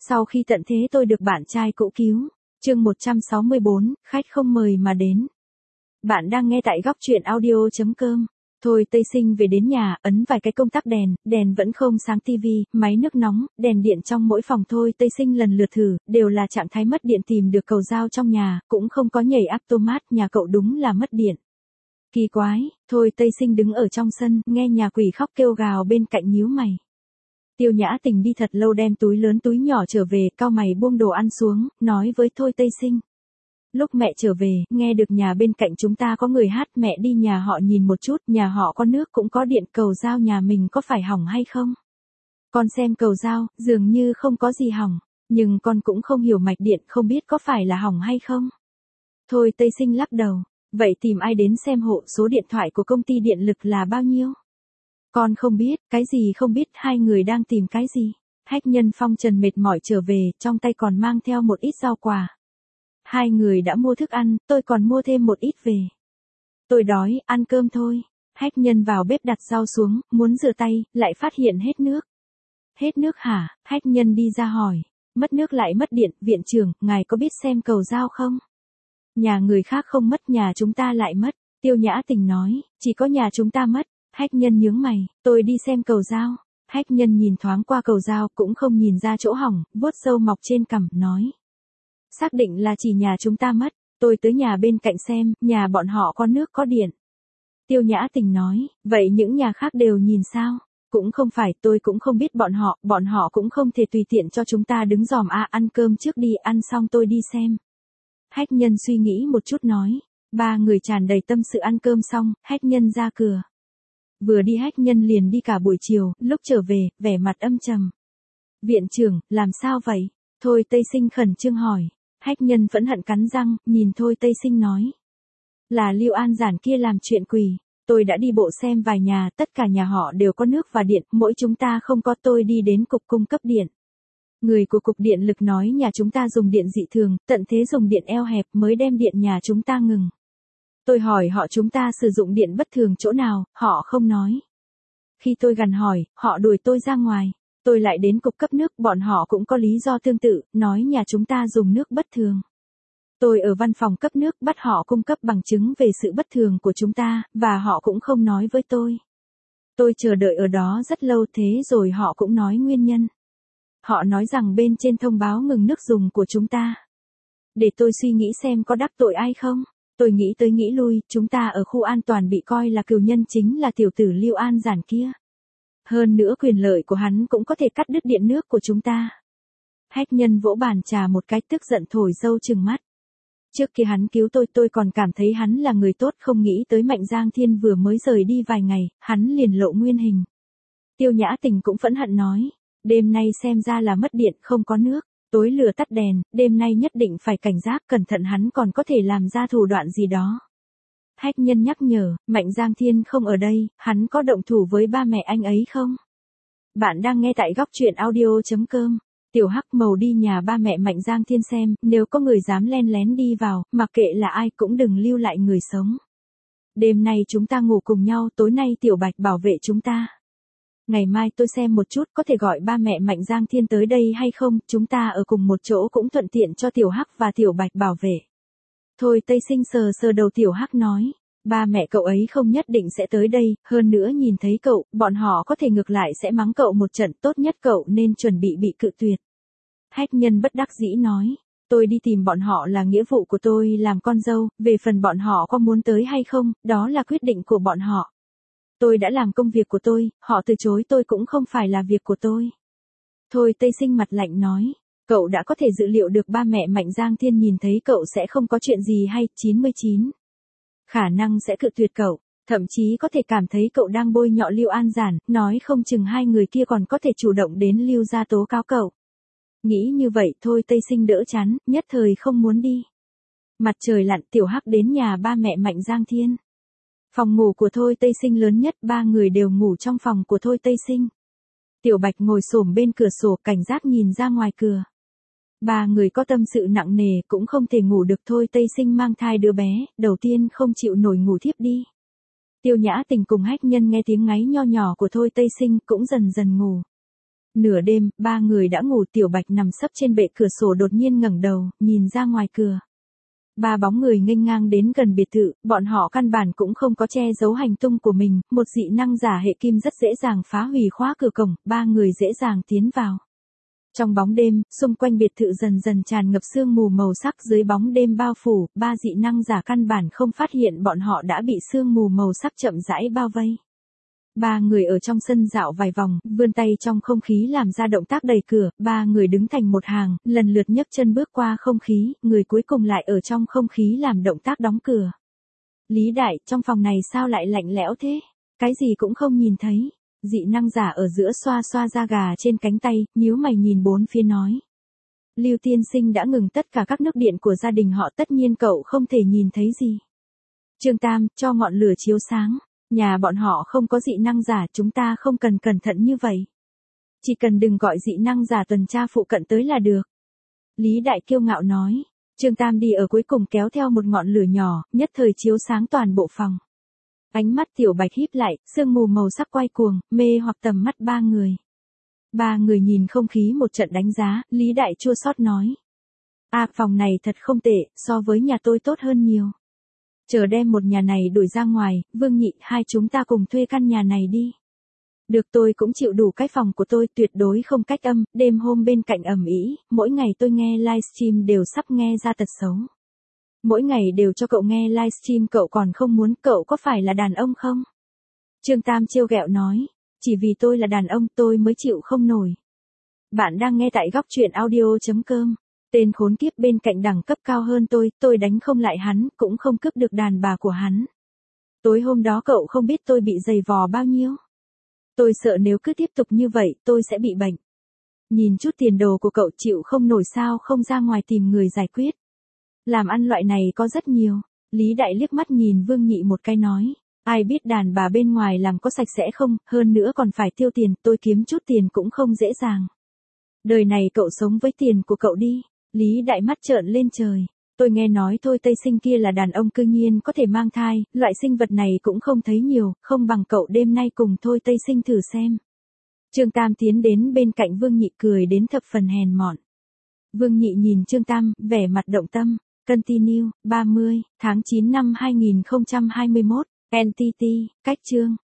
Sau khi tận thế tôi được bạn trai cũ cứu. Chương 164, khách không mời mà đến. Bạn đang nghe tại góc truyện audio.com. Thôi Tây Sinh về đến nhà, ấn vài cái công tắc đèn vẫn không sáng tivi, máy nước nóng, đèn điện trong mỗi phòng. Thôi Tây Sinh lần lượt thử, đều là trạng thái mất điện. Tìm được cầu dao trong nhà, cũng không có nhảy automat, nhà cậu đúng là mất điện. Kỳ quái. Thôi Tây Sinh đứng ở trong sân, nghe nhà quỷ khóc kêu gào bên cạnh nhíu mày. Tiêu Nhã Tình đi thật lâu đem túi lớn túi nhỏ trở về, cau mày buông đồ ăn xuống, nói với Thôi Tây Sinh. Lúc mẹ trở về, nghe được nhà bên cạnh chúng ta có người hát, mẹ đi nhà họ nhìn một chút, nhà họ có nước cũng có điện, cầu dao nhà mình có phải hỏng hay không? Con xem cầu dao, dường như không có gì hỏng, nhưng con cũng không hiểu mạch điện, không biết có phải là hỏng hay không? Thôi Tây Sinh lắc đầu, vậy tìm ai đến xem hộ, số điện thoại của công ty điện lực là bao nhiêu? Con không biết, cái gì không biết, hai người đang tìm cái gì? Hách Nhân Phong trần mệt mỏi trở về, trong tay còn mang theo một ít rau quả. Hai người đã mua thức ăn, tôi còn mua thêm một ít về. Tôi đói, ăn cơm thôi. Hách Nhân vào bếp đặt rau xuống, muốn rửa tay, lại phát hiện hết nước. Hết nước hả? Hách Nhân đi ra hỏi. Mất nước lại mất điện, viện trưởng, ngài có biết xem cầu dao không? Nhà người khác không mất, nhà chúng ta lại mất. Tiêu Nhã Tình nói, chỉ có nhà chúng ta mất. Hách Nhân nhướng mày, tôi đi xem cầu dao. Hách Nhân nhìn thoáng qua cầu dao, cũng không nhìn ra chỗ hỏng, vuốt râu mọc trên cằm, nói. Xác định là chỉ nhà chúng ta mất, tôi tới nhà bên cạnh xem, nhà bọn họ có nước có điện. Tiêu Nhã Tình nói, vậy những nhà khác đều nhìn sao? Cũng không phải, tôi cũng không biết bọn họ cũng không thể tùy tiện cho chúng ta đứng dòm ăn cơm trước đi, ăn xong tôi đi xem. Hách Nhân suy nghĩ một chút nói, ba người tràn đầy tâm sự ăn cơm xong, Hách Nhân ra cửa. Vừa đi Hách Nhân liền đi cả buổi chiều, lúc trở về, vẻ mặt âm trầm. Viện trưởng, làm sao vậy? Thôi Tây Sinh khẩn trương hỏi. Hách Nhân phẫn hận cắn răng, nhìn Thôi Tây Sinh nói. Là Lưu An Giản kia làm chuyện quỷ. Tôi đã đi bộ xem vài nhà, tất cả nhà họ đều có nước và điện, mỗi chúng ta không có. Tôi đi đến cục cung cấp điện. Người của cục điện lực nói nhà chúng ta dùng điện dị thường, tận thế dùng điện eo hẹp mới đem điện nhà chúng ta ngừng. Tôi hỏi họ chúng ta sử dụng điện bất thường chỗ nào, họ không nói. Khi tôi gằn hỏi, họ đuổi tôi ra ngoài. Tôi lại đến cục cấp nước, bọn họ cũng có lý do tương tự, nói nhà chúng ta dùng nước bất thường. Tôi ở văn phòng cấp nước bắt họ cung cấp bằng chứng về sự bất thường của chúng ta, và họ cũng không nói với tôi. Tôi chờ đợi ở đó rất lâu, thế rồi họ cũng nói nguyên nhân. Họ nói rằng bên trên thông báo ngừng nước dùng của chúng ta. Để tôi suy nghĩ xem có đắc tội ai không. Tôi nghĩ tới nghĩ lui, chúng ta ở khu an toàn bị coi là cừu nhân, chính là tiểu tử Lưu An Giản kia. Hơn nữa quyền lợi của hắn cũng có thể cắt đứt điện nước của chúng ta. Hách Nhân vỗ bàn trà một cái, tức giận thổi râu trừng mắt. Trước khi hắn cứu tôi còn cảm thấy hắn là người tốt, không nghĩ tới Mạnh Giang Thiên vừa mới rời đi vài ngày, hắn liền lộ nguyên hình. Tiêu Nhã Tình cũng phẫn hận nói, đêm nay xem ra là mất điện, không có nước. Tối lửa tắt đèn, đêm nay nhất định phải cảnh giác, cẩn thận hắn còn có thể làm ra thủ đoạn gì đó. Hách Nhân nhắc nhở, Mạnh Giang Thiên không ở đây, hắn có động thủ với ba mẹ anh ấy không? Bạn đang nghe tại góc truyện audio.com. Tiểu Hắc Màu đi nhà ba mẹ Mạnh Giang Thiên xem, nếu có người dám len lén đi vào, mặc kệ là ai cũng đừng lưu lại người sống. Đêm nay chúng ta ngủ cùng nhau, tối nay Tiểu Bạch bảo vệ chúng ta. Ngày mai tôi xem một chút có thể gọi ba mẹ Mạnh Giang Thiên tới đây hay không, chúng ta ở cùng một chỗ cũng thuận tiện cho Tiểu Hắc và Tiểu Bạch bảo vệ. Thôi Tây Sinh sờ sờ đầu Tiểu Hắc nói, ba mẹ cậu ấy không nhất định sẽ tới đây, hơn nữa nhìn thấy cậu, bọn họ có thể ngược lại sẽ mắng cậu một trận, tốt nhất cậu nên chuẩn bị cự tuyệt. Hách Nhân bất đắc dĩ nói, tôi đi tìm bọn họ là nghĩa vụ của tôi làm con dâu, về phần bọn họ có muốn tới hay không, đó là quyết định của bọn họ. Tôi đã làm công việc của tôi, họ từ chối tôi cũng không phải là việc của tôi. Thôi Tây Sinh mặt lạnh nói, cậu đã có thể dự liệu được ba mẹ Mạnh Giang Thiên nhìn thấy cậu sẽ không có chuyện gì hay, 99. Khả năng sẽ cự tuyệt cậu, thậm chí có thể cảm thấy cậu đang bôi nhọ Lưu An Giản, nói không chừng hai người kia còn có thể chủ động đến Lưu gia tố cáo cậu. Nghĩ như vậy thôi Tây Sinh đỡ chán, nhất thời không muốn đi. Mặt trời lặn, Tiểu Hắc đến nhà ba mẹ Mạnh Giang Thiên. Phòng ngủ của Thôi Tây Sinh lớn nhất, ba người đều ngủ trong phòng của Thôi Tây Sinh. Tiểu Bạch ngồi xổm bên cửa sổ, cảnh giác nhìn ra ngoài cửa. Ba người có tâm sự nặng nề, cũng không thể ngủ được. Thôi Tây Sinh mang thai đứa bé, đầu tiên không chịu nổi ngủ thiếp đi. Tiêu Nhã Tình cùng Hách Nhân nghe tiếng ngáy nho nhỏ của Thôi Tây Sinh cũng dần dần ngủ. Nửa đêm, ba người đã ngủ, Tiểu Bạch nằm sấp trên bệ cửa sổ đột nhiên ngẩng đầu, nhìn ra ngoài cửa. Ba bóng người nghênh ngang đến gần biệt thự, bọn họ căn bản cũng không có che giấu hành tung của mình, một dị năng giả hệ kim rất dễ dàng phá hủy khóa cửa cổng, ba người dễ dàng tiến vào. Trong bóng đêm, xung quanh biệt thự dần dần tràn ngập sương mù màu sắc, dưới bóng đêm bao phủ, ba dị năng giả căn bản không phát hiện bọn họ đã bị sương mù màu sắc chậm rãi bao vây. Ba người ở trong sân dạo vài vòng, vươn tay trong không khí làm ra động tác đẩy cửa, ba người đứng thành một hàng, lần lượt nhấc chân bước qua không khí, người cuối cùng lại ở trong không khí làm động tác đóng cửa. Lý Đại, trong phòng này sao lại lạnh lẽo thế? Cái gì cũng không nhìn thấy. Dị năng giả ở giữa xoa xoa da gà trên cánh tay, nhíu mày nhìn bốn phía nói. Lưu tiên sinh đã ngừng tất cả các nước điện của gia đình họ, tất nhiên cậu không thể nhìn thấy gì. Trương Tam, cho ngọn lửa chiếu sáng. Nhà bọn họ không có dị năng giả, chúng ta không cần cẩn thận như vậy. Chỉ cần đừng gọi dị năng giả tuần tra phụ cận tới là được. Lý Đại kiêu ngạo nói. Trương Tam đi ở cuối cùng kéo theo một ngọn lửa nhỏ, nhất thời chiếu sáng toàn bộ phòng. Ánh mắt Tiểu Bạch híp lại, sương mù màu sắc quay cuồng, mê hoặc tầm mắt ba người. Ba người nhìn không khí một trận đánh giá, Lý Đại chua xót nói. Phòng này thật không tệ, so với nhà tôi tốt hơn nhiều. Chờ đem một nhà này đuổi ra ngoài, Vương Nhị, hai chúng ta cùng thuê căn nhà này đi. Được, tôi cũng chịu đủ, cái phòng của tôi tuyệt đối không cách âm, đêm hôm bên cạnh ầm ĩ, mỗi ngày tôi nghe livestream đều sắp nghe ra tật xấu. Mỗi ngày đều cho cậu nghe livestream, cậu còn không muốn, cậu có phải là đàn ông không? Trương Tam trêu ghẹo nói, chỉ vì tôi là đàn ông tôi mới chịu không nổi. Bạn đang nghe tại góc truyện audio.com. Tên khốn kiếp bên cạnh đẳng cấp cao hơn tôi đánh không lại hắn, cũng không cướp được đàn bà của hắn. Tối hôm đó cậu không biết tôi bị giày vò bao nhiêu. Tôi sợ nếu cứ tiếp tục như vậy, tôi sẽ bị bệnh. Nhìn chút tiền đồ của cậu chịu không nổi sao không ra ngoài tìm người giải quyết. Làm ăn loại này có rất nhiều. Lý Đại liếc mắt nhìn Vương Nhị một cái nói. Ai biết đàn bà bên ngoài làm có sạch sẽ không, hơn nữa còn phải tiêu tiền, tôi kiếm chút tiền cũng không dễ dàng. Đời này cậu sống với tiền của cậu đi. Lý Đại mắt trợn lên trời. Tôi nghe nói Thôi Tây Sinh kia là đàn ông cư nhiên có thể mang thai, loại sinh vật này cũng không thấy nhiều, không bằng cậu đêm nay cùng Thôi Tây Sinh thử xem. Trương Tam tiến đến bên cạnh Vương Nhị cười đến thập phần hèn mọn. Vương Nhị nhìn Trương Tam, vẻ mặt động tâm. Continue, 30, tháng 9 năm 2021, NTT, cách chương.